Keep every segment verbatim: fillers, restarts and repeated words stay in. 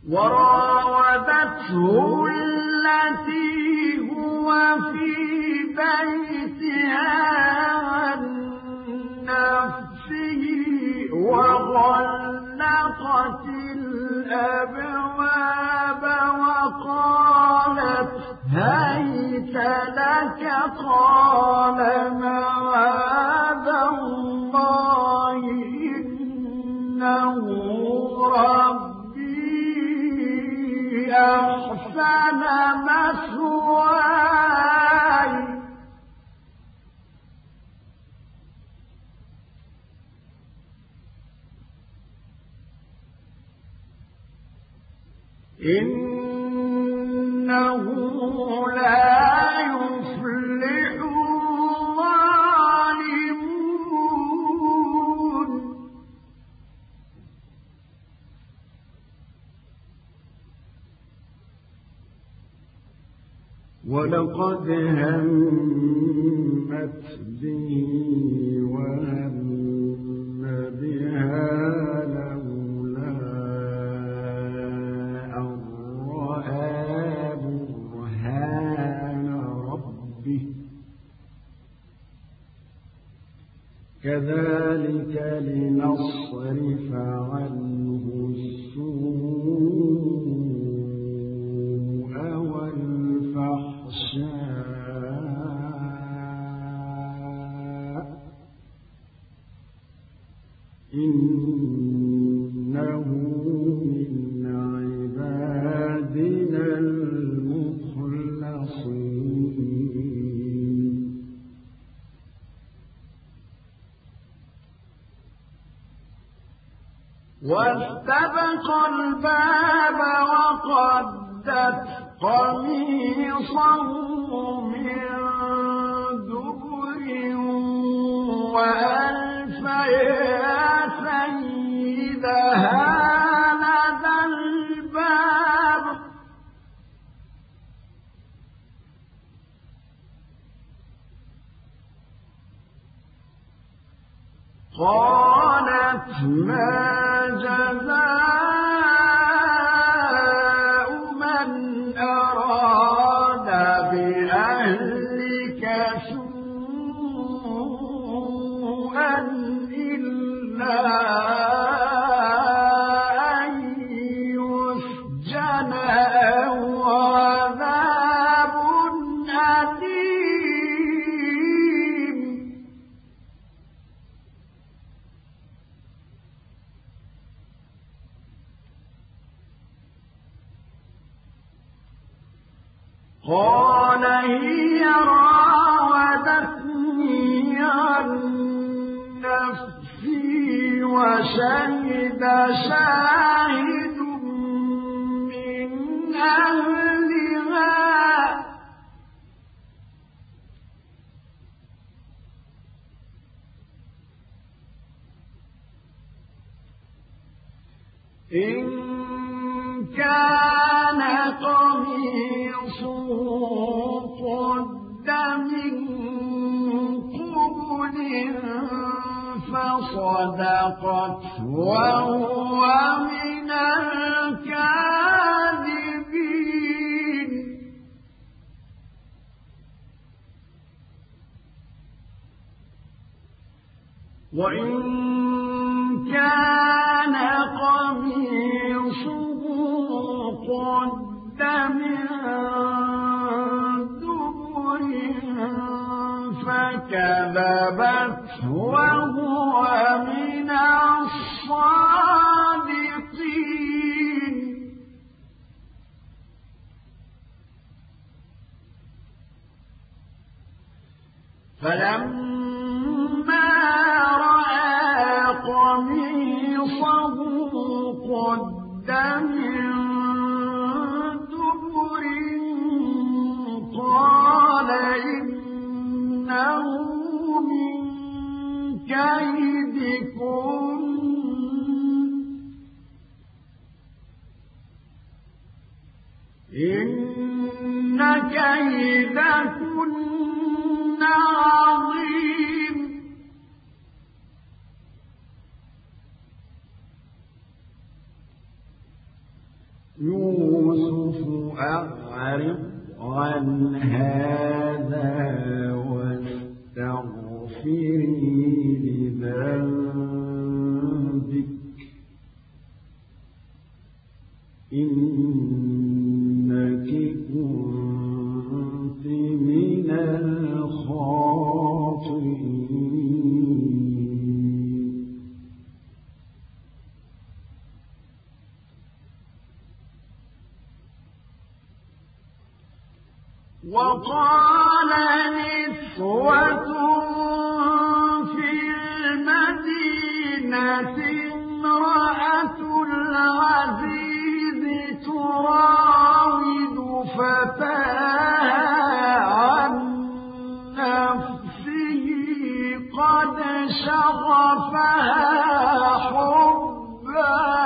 وراودته التي هو في بيتها عن نفسه وغلقت الأبواب وقالت هيت لك قال معاذ الله إنه ربي أحسن مثواي إنه لا يفلح الظالمون ولقد همت به وهم بها لولا أن رأى برهان ربه كذلك لنصرف عنه السوء والفحشاء إنه من عبادنا المخلصين واستبق الباب وقدت قميصه من دبر وألف يا سيدها لدى الباب قالت ما جزاء من أراد بأهلك سوءا إلا أن يسجن أو عذاب أليم قال هي راودتني عن نفسي وشهد شاهد من أهلها إن كان قميصه قد من قبل فصدقت وهو من الكاذبين وإن كان قميصه قد من دبر فكذبت وهو من الصادقين فلما رأى قميصه قد من دبر قال إنه من كيدكم إن كيدكن عظيم يوسف أعرض عن هذا واستغفري لذنبك إنك كنت من الخاطئين. وقال نسوة في المدينة امرأة العزيز تراود فتاها عن نفسه قد شغفها حبا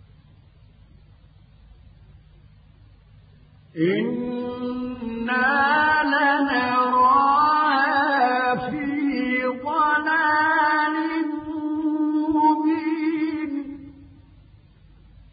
إنا